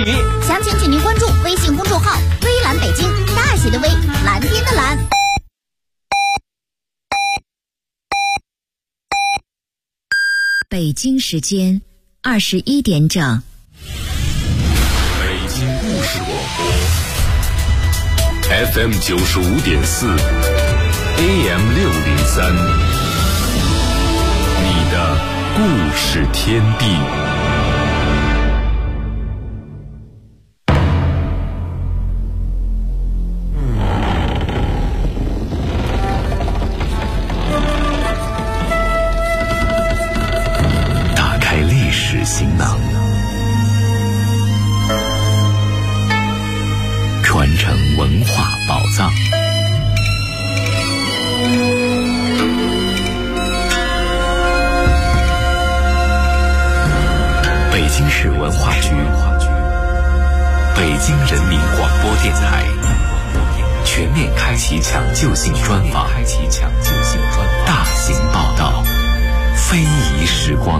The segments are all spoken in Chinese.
你。 详情请您关注微信公众号“微蓝北京”，大写的微，蓝天的蓝。 北京时间21点整。 北京故事广播 FM 95.4 AM 603，你的故事天地。打开历史行囊，传承文化宝藏。北京市文化局、北京人民广播电台全面开启抢救性专访，大型报道，非遗时光。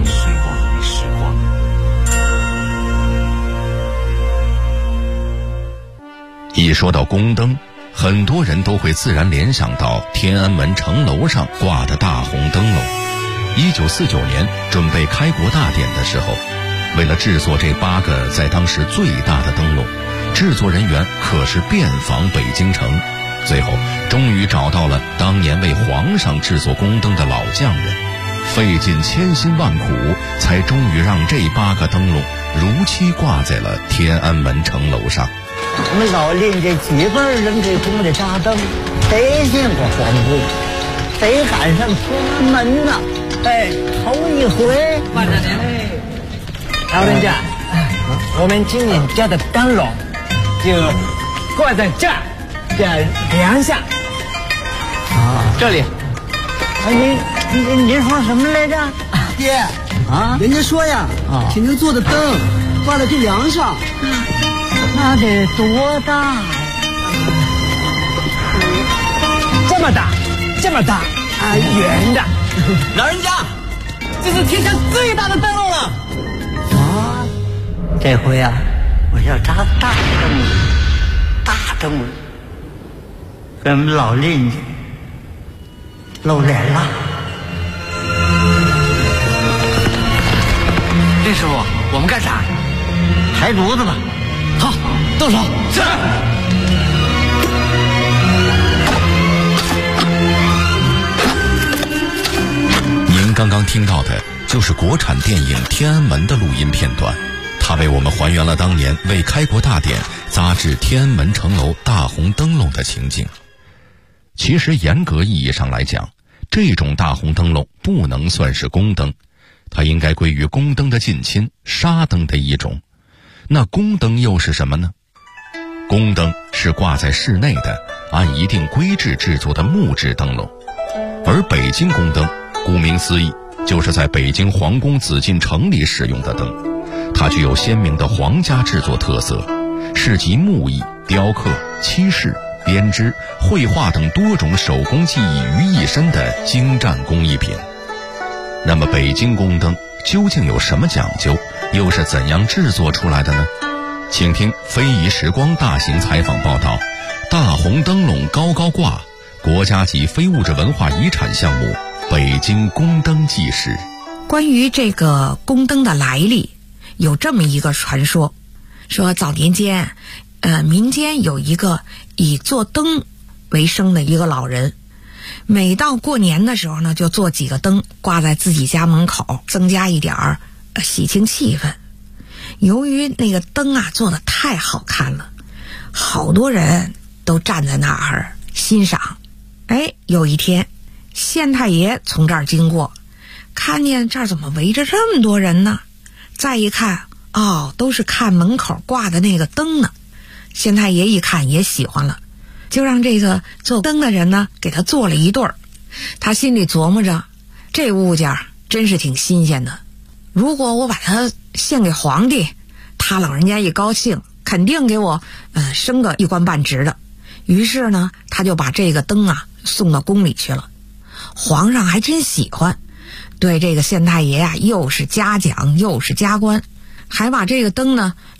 一说到宫灯，很多人都会自然联想到天安门城楼上挂的大红灯笼。1949年准备开国大典的时候，为了制作这8个在当时最大的灯笼，制作人员可是遍访北京城，最后终于找到了当年为皇上制作宫灯的老匠人，费尽千辛万苦，才终于让这8个灯笼如期挂在了天安门城楼上。 我们老林这几辈人给宫里扎灯，谁见过皇宫？谁赶上天安门呢？哎，头一回。慢着点，老人家，我们今年家的灯笼就挂在这儿梁下。这里。您说什么来着？ 爹啊，人家说呀，请您做的灯挂在这梁上。 那得多大呀？这么大啊，圆的。 老人家，这是天下最大的灯笼了。 啊，这回啊，我要扎大灯笼，给我们老邻居露脸了。 林师傅，我们干啥？ 抬炉子吧。 好，动手。是。 您刚刚听到的就是国产电影《天安门》的录音片段，它为我们还原了当年为开国大典扎制天安门城楼大红灯笼的情景。其实严格意义上来讲，这种大红灯笼不能算是宫灯，它应该归于宫灯的近亲纱灯的一种。那宫灯又是什么呢？宫灯是挂在室内的，按一定规制制作的木质灯笼，而北京宫灯顾名思义，就是在北京皇宫紫禁城里使用的灯，它具有鲜明的皇家制作特色，是集木艺、雕刻、漆饰、编织、绘画等多种手工技艺于一身的精湛工艺品。那么北京宫灯究竟有什么讲究，又是怎样制作出来的呢？请听非遗时光大型采访报道，大红灯笼高高挂，国家级非物质文化遗产项目北京宫灯纪实。 关于这个宫灯的来历，有这么一个传说，说早年间民间有一个以做灯为生的一个老人，每到过年的时候呢，就做几个灯挂在自己家门口，增加一点喜庆气氛。由于那个灯啊做得太好看了，好多人都站在那儿欣赏。有一天县太爷从这儿经过，看见这儿怎么围着这么多人呢？再一看，都是看门口挂的那个灯呢。县太爷一看也喜欢了，就让这个做灯的人呢给他做了一对儿。他心里琢磨着，这物件真是挺新鲜的，如果我把它献给皇帝，他老人家一高兴，肯定给我升个一官半职的。于是呢，他就把这个灯送到宫里去了。皇上还真喜欢，对这个县太爷又是嘉奖又是加官，还把这个灯呢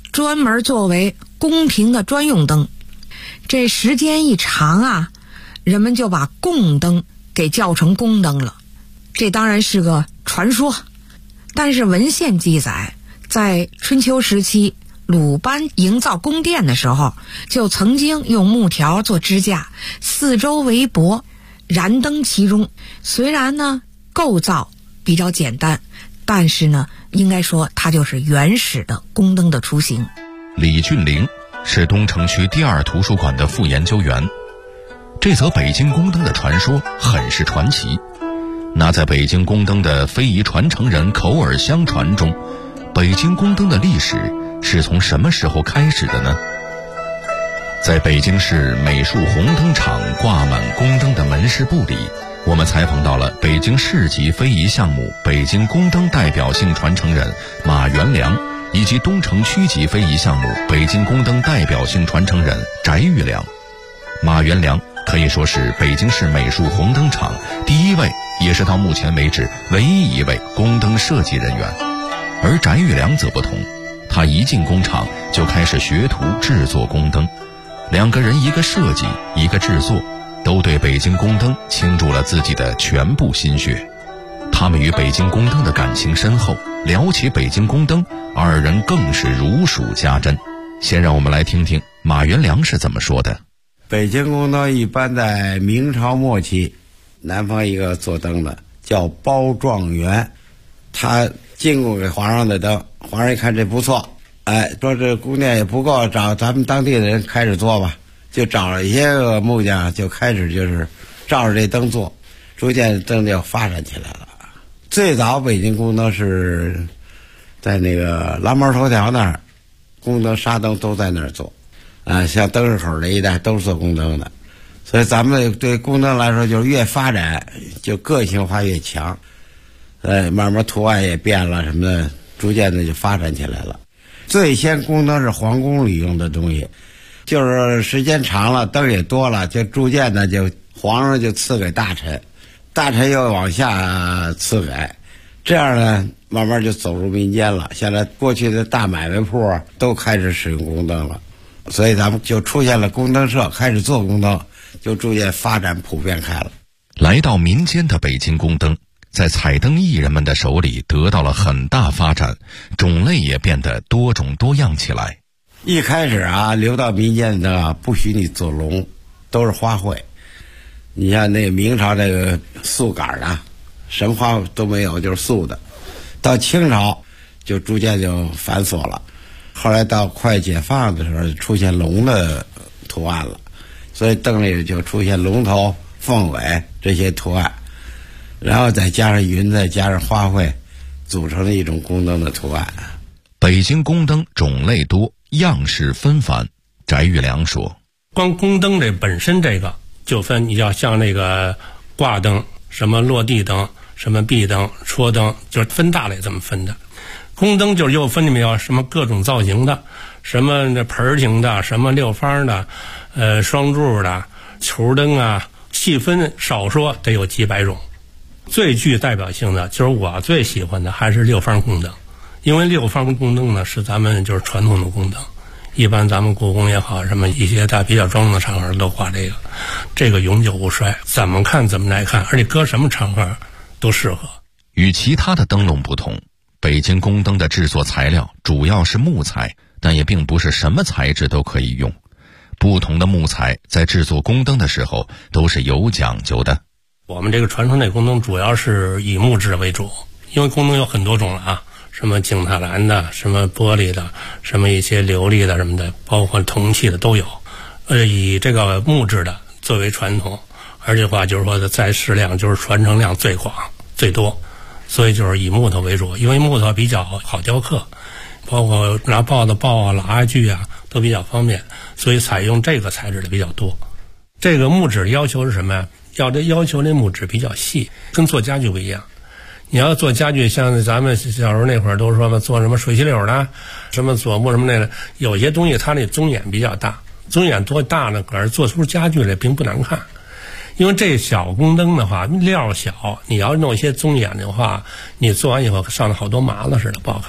专门作为宫廷的专用灯。这时间一长啊，人们就把供灯给叫成宫灯了。这当然是个传说，但是文献记载，在春秋时期鲁班营造宫殿的时候，就曾经用木条做支架，四周围箔，燃灯其中。虽然呢构造比较简单，但是呢应该说它就是原始的宫灯的雏形。 李俊玲是东城区第2图书馆的副研究员。这则北京宫灯的传说很是传奇。那在北京宫灯的非遗传承人口耳相传中，北京宫灯的历史是从什么时候开始的呢？在北京市美术红灯厂挂满宫灯的门市部里，我们采访到了北京市级非遗项目北京宫灯代表性传承人马元良，以及东城区级非遗项目北京宫灯代表性传承人翟玉良。马元良可以说是北京市美术红灯厂第一位，也是到目前为止唯一一位宫灯设计人员。而翟玉良则不同，他一进工厂就开始学徒制作宫灯，两个人一个设计一个制作，都对北京宫灯倾注了自己的全部心血。他们与北京宫灯的感情深厚，聊起北京宫灯，二人更是如数家珍。先让我们来听听马元良是怎么说的。 北京宫灯一般在明朝末期，南方一个做灯的叫包状元，他进贡给皇上的灯，皇上一看这不错，说这宫殿也不够，找咱们当地的人开始做吧，就找了一些个木匠，就开始就是照着这灯做，逐渐灯就发展起来了。最早北京宫灯是在那个蓝毛头条那儿，宫灯纱灯都在那儿做，像灯市口这一带都是做宫灯的，所以咱们对宫灯来说，就是越发展就个性化越强，慢慢图案也变了什么的，逐渐的就发展起来了。最先宫灯是皇宫里用的东西，就是时间长了，灯也多了，就逐渐的就皇上就赐给大臣，大臣又往下赐给，这样呢慢慢就走入民间了。现在过去的大买卖铺都开始使用宫灯了，所以咱们就出现了宫灯社，开始做宫灯，就逐渐发展普遍开了。 来到民间的北京宫灯，在彩灯艺人们的手里得到了很大发展，种类也变得多种多样起来。 一开始流到民间的不许你做龙，都是花卉。你像那个明朝这个素杆的，什么花都没有，就是素的。到清朝就逐渐就繁琐了，后来到快解放的时候出现龙的图案了，所以灯里就出现龙头、凤尾这些图案，然后再加上云，再加上花卉，组成了一种宫灯的图案。 北京宫灯种类多，样式纷繁。翟玉良说， 光宫灯这本身这个就分，你要像那个挂灯，什么落地灯，什么壁灯、戳灯，就是分大类这么分的。宫灯就是又分里面有什么各种造型的，什么那盆形的，什么六方的，双柱的，球灯啊，细分少说得有几百种。最具代表性的就是我最喜欢的还是六方宫灯，因为六方宫灯呢是咱们就是传统的宫灯，一般咱们故宫也好，什么一些大比较庄重的场合都挂这个永久不衰，怎么看怎么来看，而且搁什么场合都适合。 与其他的灯笼不同，北京宫灯的制作材料主要是木材，但也并不是什么材质都可以用。不同的木材在制作宫灯的时候都是有讲究的。 我们这个传统类宫灯主要是以木质为主，因为宫灯有很多种了什么景泰蓝的，什么玻璃的，什么一些琉璃的什么的，包括铜器的都有。以这个木质的作为传统，而且话就是说的再适量，就是传承量最广最多，所以就是以木头为主，因为木头比较好雕刻，包括拿刨子刨拉锯都比较方便，所以采用这个材质的比较多。这个木质的要求是什么呀？要求那木质比较细，跟做家具不一样。你要做家具，像咱们小时候那会儿都说嘛，做什么水洗柳的，什么柞木什么那个，有些东西它那棕眼比较大，棕眼多大呢？可是做出家具来并不难看。因为这小宫灯的话料小，你要弄一些棕眼的话，你做完以后上了好多麻子似的，不好看。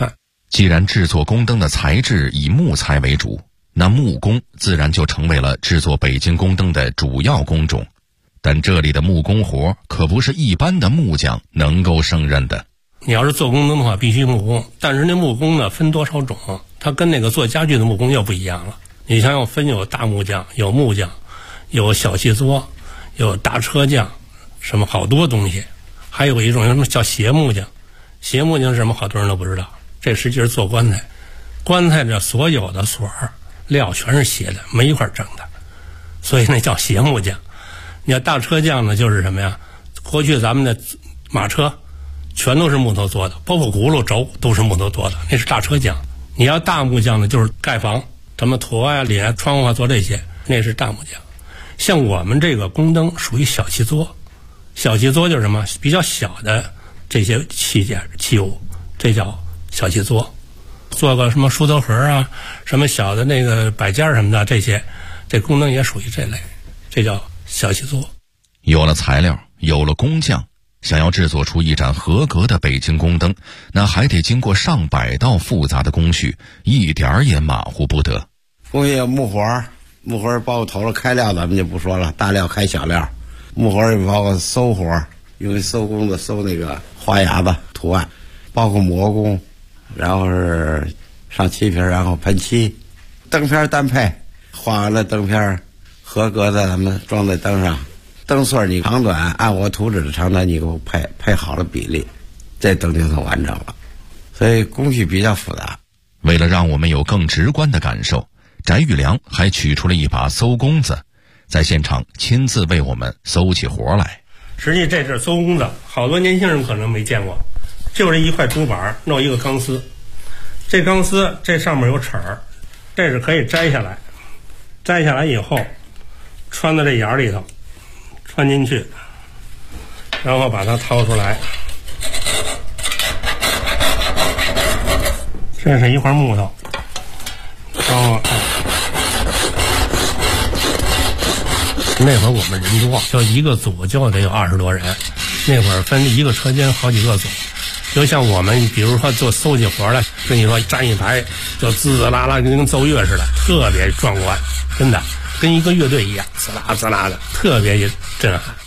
既然制作宫灯的材质以木材为主，那木工自然就成为了制作北京宫灯的主要工种。但这里的木工活可不是一般的木匠能够胜任的。 你要是做宫灯的话必须木工，但是那木工呢分多少种，它跟那个做家具的木工又不一样了。你像有大木匠，有木匠，有小细作，有大车匠，什么好多东西。还有一种什么叫斜木匠，斜木匠是什么好多人都不知道，这实际是做棺材。棺材这所有的锁料全是斜的，没一块正的，所以那叫斜木匠。你要大车匠呢，就是什么呀？过去咱们的马车全都是木头做的，包括轱辘轴都是木头做的，那是大车匠。你要大木匠呢，就是盖房，什么托呀、檩啊、窗户啊做这些，那是大木匠。像我们这个宫灯属于小细作，小细作就是什么？比较小的这些器件器物，这叫小细作。做个什么梳头盒啊，什么小的那个摆件什么的，这些，这宫灯也属于这类，这叫小细作。 有了材料，有了工匠，想要制作出一盏合格的北京宫灯，那还得经过上百道复杂的工序，一点儿也马虎不得。 工序有木活，木活包括头了开料咱们就不说了，大料开小料。木活也包括搜活，用搜工子搜那个花牙子图案，包括磨工，然后是上漆皮，然后喷漆。灯片单配，画完了灯片合格的咱们装在灯上，灯穗你长短按我图纸的长短你给我配好了比例，这灯就算完成了。所以工序比较复杂。 为了让我们有更直观的感受，翟玉良还取出了一把搜工子，在现场亲自为我们搜起活来。 实际这是搜工子，好多年轻人可能没见过，就是一块竹板弄一个钢丝，这钢丝这上面有齿儿，这是可以摘下来，摘下来以后穿到这眼里头，穿进去，然后把它掏出来。这是一块木头，然后那会儿我们人多，就一个组就得有20多人，那会儿分一个车间好几个组。就像我们比如说做搜起活来，跟你说站一排就滋滋啦啦跟奏乐似的，特别壮观，真的跟一个乐队一样，滋啦滋啦的，特别震撼。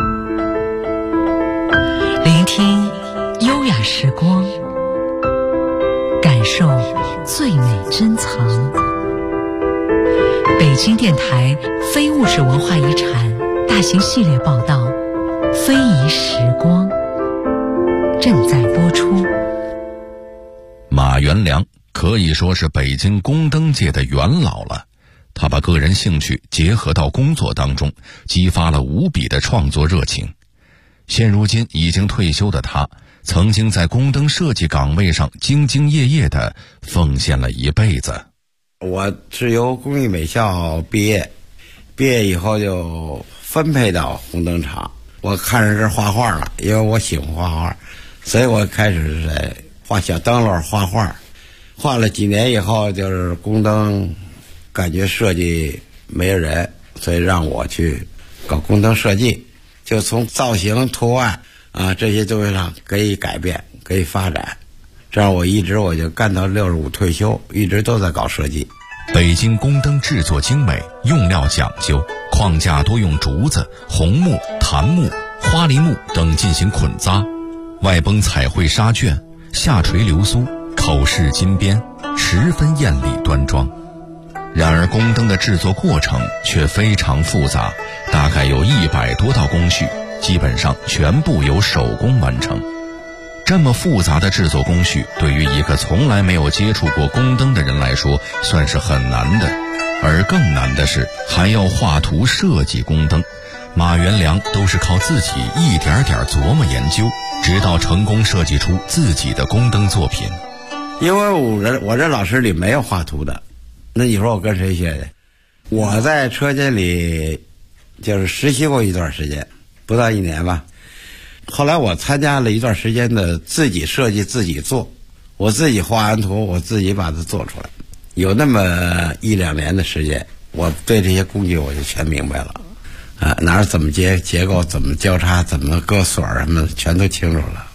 聆听优雅时光，感受最美珍藏。北京电台非物质文化遗产大型系列报道《非遗时光》正在播出。 马元良可以说是北京宫灯界的元老了，他把个人兴趣结合到工作当中，激发了无比的创作热情。现如今已经退休的他，曾经在宫灯设计岗位上兢兢业业地奉献了一辈子。 我是由工艺美校毕业以后就分配到红灯厂。我看上这画画了，因为我喜欢画画，所以我开始在画小灯笼画画。画了几年以后，就是宫灯感觉设计没有人，所以让我去搞宫灯设计，就从造型图案这些东西上可以改变，可以发展。这样我就干到65退休，一直都在搞设计。 北京宫灯制作精美，用料讲究，框架多用竹子、红木、檀木、花梨木等进行捆扎，外崩彩绘纱卷，下垂流苏，口饰金边，十分艳丽端庄。然而宫灯的制作过程却非常复杂，大概有100多道工序，基本上全部由手工完成。这么复杂的制作工序，对于一个从来没有接触过宫灯的人来说，算是很难的。而更难的是，还要画图设计宫灯。马元良都是靠自己一点点琢磨研究，直到成功设计出自己的宫灯作品。 因为我这老师里没有画图的，那你说我跟谁学的？我在车间里就是实习过一段时间，不到1年吧。后来我参加了一段时间的自己设计自己做，我自己画完图，我自己把它做出来。有那么1、2年的时间，我对这些工具我就全明白了，哪儿怎么结构，怎么交叉，怎么搁锁什么，全都清楚了。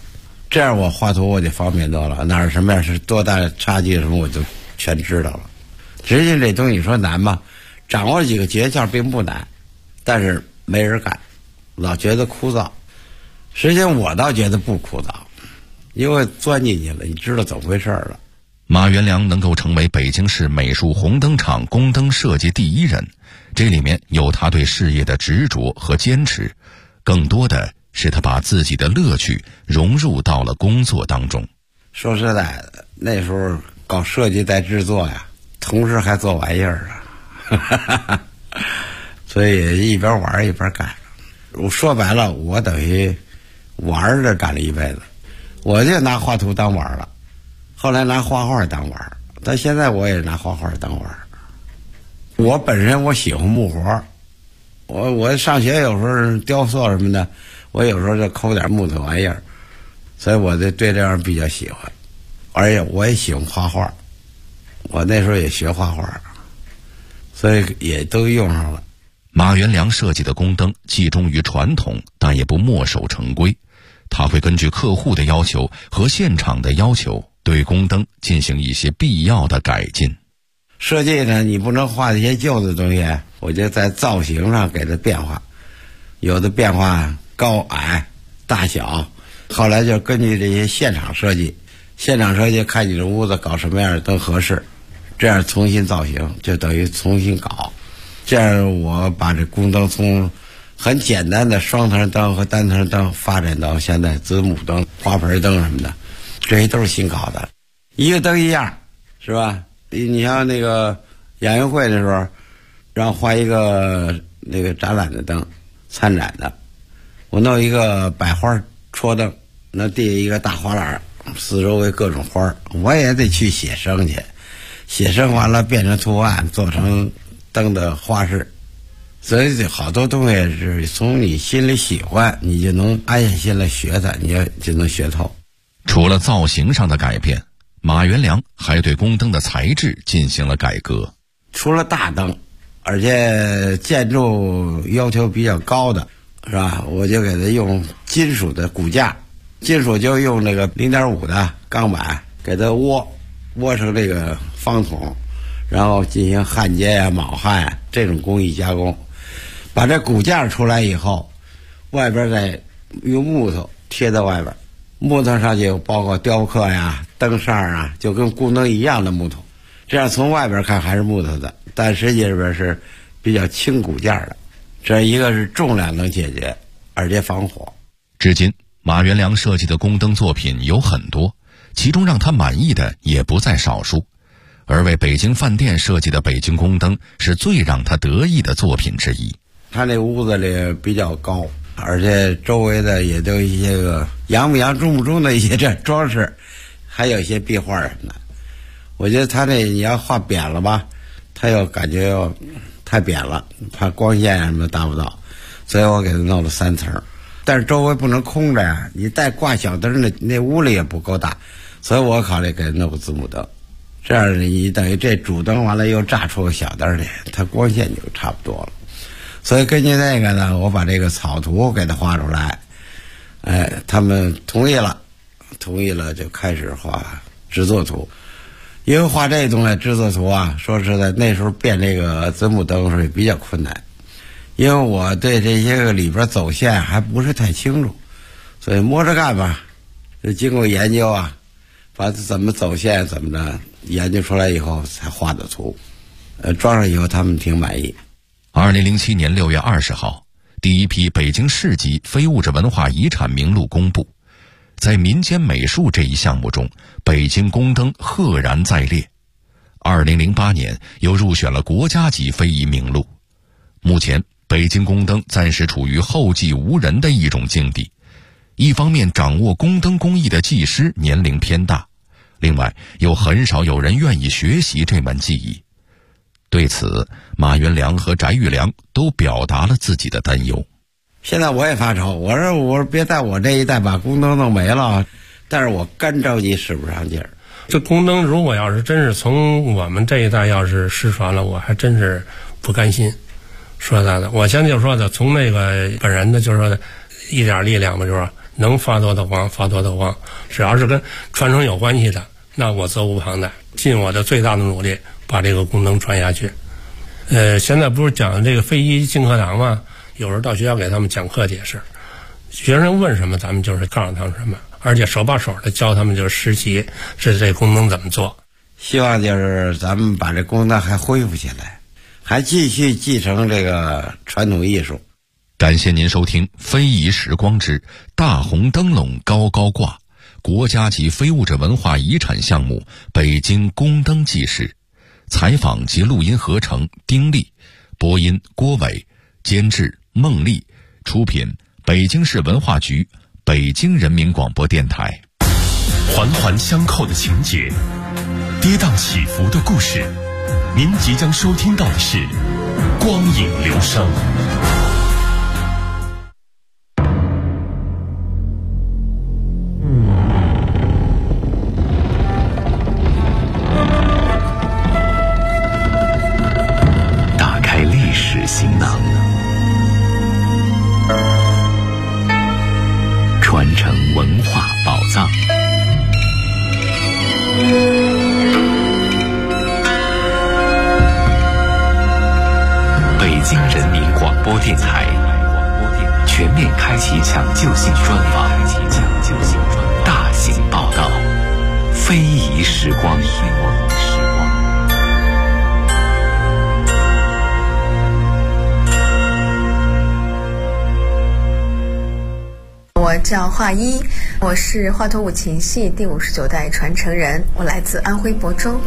这样我画图我就方便多了，哪儿什么样是多大差距什么我就全知道了。实际这东西你说难吗？掌握几个诀窍并不难，但是没人干，老觉得枯燥。实际上我倒觉得不枯燥，因为钻进去了，你知道怎么回事了。 马元良能够成为北京市美术红灯厂宫灯设计第一人，这里面有他对事业的执着和坚持，更多的是他把自己的乐趣融入到了工作当中。 说实在的，那时候搞设计带制作呀，同时还做玩意儿啊，所以一边玩一边干。我说白了，我等于玩着干了一辈子，我就拿画图当玩了，后来拿画画当玩，但现在我也拿画画当玩。我本身我喜欢木活，我上学有时候雕塑什么的，我有时候就抠点木头玩意儿，所以我对这样比较喜欢，而且我也喜欢画画，我那时候也学画画，所以也都用上了。 马元良设计的宫灯既忠于传统，但也不墨守成规，他会根据客户的要求和现场的要求，对宫灯进行一些必要的改进。 设计呢，你不能画一些旧的东西，我就在造型上给它变化，有的变化高矮大小，后来就根据这些现场设计看你这屋子搞什么样的灯合适，这样重新造型，就等于重新搞。这样我把这宫灯从很简单的双层灯和单层灯发展到现在子母灯、花盆灯什么的，这些都是新搞的，一个灯一样，是吧？你像那个亚运会的时候，让画一个那个展览的灯，参展的，我弄一个百花戳灯，那地下一个大花篮，四周围各种花，我也得去写生去，写生完了变成图案，做成灯的花式。所以好多东西是从你心里喜欢，你就能安下心来学它，你就能学透。 除了造型上的改变，马元良还对宫灯的材质进行了改革。 除了大灯，而且建筑要求比较高的，是吧？我就给它用金属的骨架，金属就用那个 0.5 的钢板给它窝成这个方筒，然后进行焊接啊、铆焊啊这种工艺加工，把这骨架出来以后，外边再用木头贴在外边，木头上就包括雕刻呀、灯扇啊，就跟宫灯一样的木头，这样从外边看还是木头的，但实际里边是比较轻骨架的。这一个是重量能解决，而且防火。 至今马元良设计的宫灯作品有很多，其中让他满意的也不在少数，而为北京饭店设计的北京宫灯是最让他得意的作品之一。 他那屋子里比较高，而且周围的也都有一些个洋不洋中不中的一些这装饰，还有一些壁画什么的。我觉得他这你要画扁了吧，他又感觉要太扁了，怕光线什么达不到，所以我给他弄了3层。但是周围不能空着呀，你带挂小灯的那屋里也不够大，所以我考虑给他弄个子母灯，这样你等于这主灯完了又炸出个小灯来，它光线就差不多了。所以根据那个呢，我把这个草图给他画出来，他们同意了就开始画制作图。因为画这东西制作图啊，说实在那时候变这个子母灯是比较困难，因为我对这些个里边走线还不是太清楚，所以摸着干吧，就经过研究啊，把怎么走线怎么着研究出来以后才画的图，装上以后他们挺满意。 2007年6月20号，第一批北京市级非物质文化遗产名录公布。在民间美术这一项目中，北京宫灯赫然在列。2008年又入选了国家级非遗名录。目前北京宫灯暂时处于后继无人的一种境地，一方面掌握宫灯工艺的技师年龄偏大，另外又很少有人愿意学习这门技艺。对此，马元良和翟玉良都表达了自己的担忧。 现在我也发愁，我说别在我这一代把宫灯弄没了，但是我干着急使不上劲儿。 这宫灯如果要是真是从我们这一代要是失传了，我还真是不甘心。说实在的，我现在就说的，从那个本人的就是说的一点力量吧，就是说能发多大光发多大光，只要是跟传承有关系的，那我责无旁贷，尽我的最大的努力把这个功能传下去。现在不是讲这个非遗进课堂吗？有时候到学校给他们讲课解释，学生问什么咱们就是告诉他们什么，而且手把手的教他们就是实习是这功能怎么做。 希望就是咱们把这功能还恢复起来，还继续继承这个传统艺术。 感谢您收听《非遗时光之大红灯笼高高挂》国家级非物质文化遗产项目北京宫灯纪事，采访及录音合成丁力，播音郭伟，监制孟丽，出品北京市文化局、北京人民广播电台。 环环相扣的情节，跌宕起伏的故事，您即将收听到的是光影流声。 打开历史行囊，传承文化宝藏。北京人民广播电台全面开启抢救性专访，大型报道，非遗时光。 我叫华一，我是华佗五禽戏第59代传承人，我来自安徽亳州。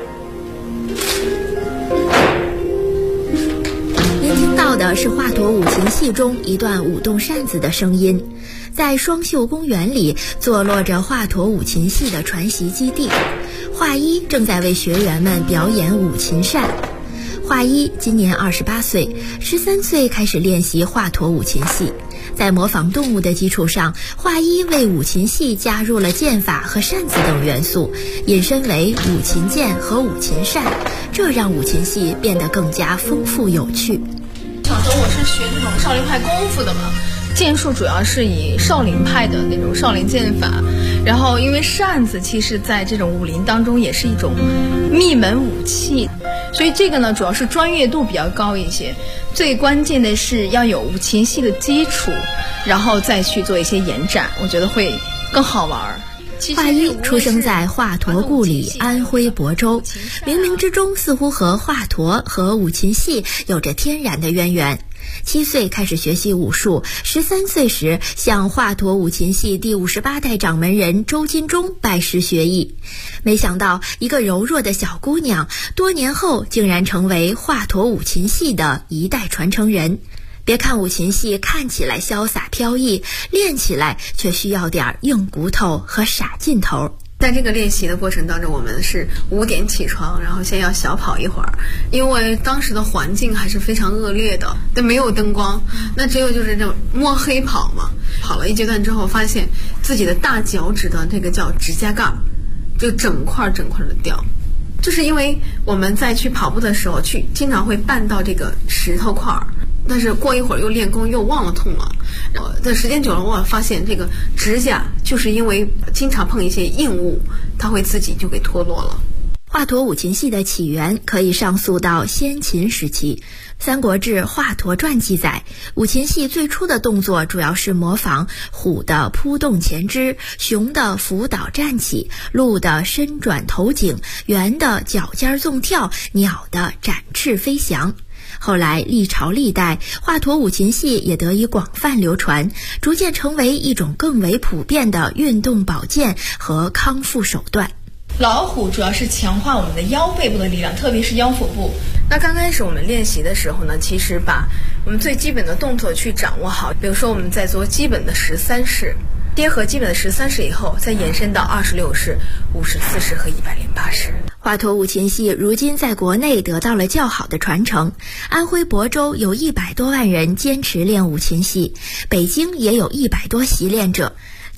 您听到的是华佗五禽戏中一段舞动扇子的声音。在双秀公园里坐落着华佗五禽戏的传习基地，华一正在为学员们表演五禽扇。华一今年28岁，13岁开始练习华佗五禽戏。在模仿动物的基础上，华一为五禽戏加入了剑法和扇子等元素，引申为五禽剑和五禽扇，这让五禽戏变得更加丰富有趣。 小时候我是学这种少林派功夫的嘛，剑术主要是以少林派的那种少林剑法，然后因为扇子其实在这种武林当中也是一种秘门武器，所以这个呢主要是专业度比较高一些，最关键的是要有五禽戏的基础，然后再去做一些延展，我觉得会更好玩。 华一出生在华佗故里安徽亳州，冥冥之中似乎和华佗和五禽戏有着天然的渊源。7岁开始学习武术，13岁时向华佗五禽戏第58代掌门人周金忠拜师学艺。没想到一个柔弱的小姑娘，多年后竟然成为华佗五禽戏的一代传承人。别看五禽戏看起来潇洒飘逸，练起来却需要点硬骨头和傻劲头。 在这个练习的过程当中，我们是5点起床，然后先要小跑一会儿，因为当时的环境还是非常恶劣的，但没有灯光，那只有就是这种摸黑跑嘛。跑了一阶段之后，发现自己的大脚趾的这个叫指甲盖就整块的掉，就是因为我们在去跑步的时候经常会绊到这个石头块儿，但是过一会儿又练功又忘了痛了，然后在时间久了，我发现这个指甲就是因为经常碰一些硬物，它会自己就给脱落了。 华佗五禽戏的起源可以上溯到先秦时期，《三国志·华佗传》记载，五禽戏最初的动作主要是模仿虎的扑动前肢，熊的伏倒站起，鹿的伸转头颈，猿的脚尖纵跳，鸟的展翅飞翔。后来历朝历代，华佗五禽戏也得以广泛流传，逐渐成为一种更为普遍的运动保健和康复手段。 老虎主要是强化我们的腰背部的力量，特别是腰腹部。 那刚开始我们练习的时候呢，其实把我们最基本的动作去掌握好，比如说我们在做基本的13式，结合基本的13式以后，再延伸到26式、54式和108式。 华佗五禽戏如今在国内得到了较好的传承，安徽亳州有100多万人坚持练五禽戏，北京也有100多习练者。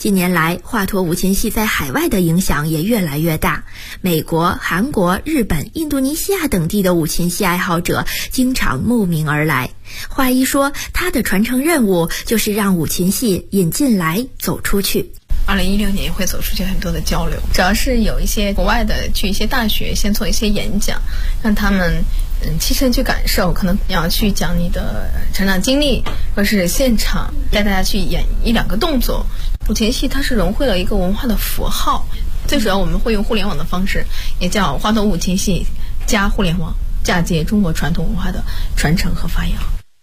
近年来，华佗五禽戏在海外的影响也越来越大。美国、韩国、日本、印度尼西亚等地的五禽戏爱好者经常慕名而来。华谊说，他的传承任务就是让五禽戏引进来，走出去。 2016年也会走出去很多的交流，主要是有一些国外的去一些大学先做一些演讲，让他们亲身去感受，可能要去讲你的成长经历，或是现场带大家去演1-2个动作。五禽戏它是融汇了一个文化的符号，最主要我们会用互联网的方式，也叫华佗五禽戏加互联网，嫁接中国传统文化的传承和发扬。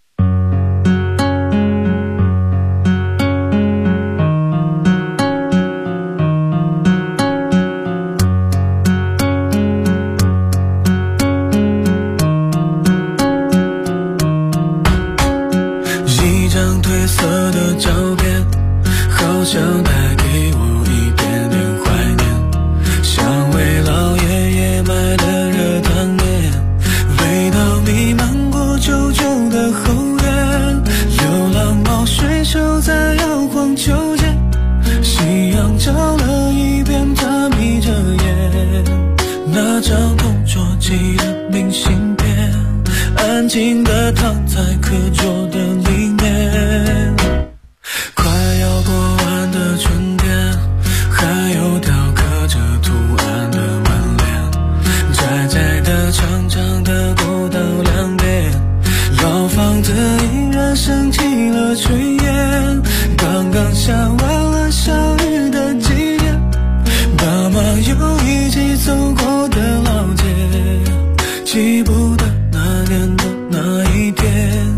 想带给我一点点怀念，像为老爷爷买的热汤面，味道弥漫过旧旧的后院，流浪猫睡熟在摇晃秋千，夕阳照了一遍，它眯着眼，那张同桌寄的明信片，安静地躺在课桌的里面。快要过完的春天，还有条刻着图案的门帘，窄窄的长长的过道两边，老房子依然升起了炊烟，刚刚下完了小雨的季节，爸妈又一起走过的老街，记不得那年的那一天。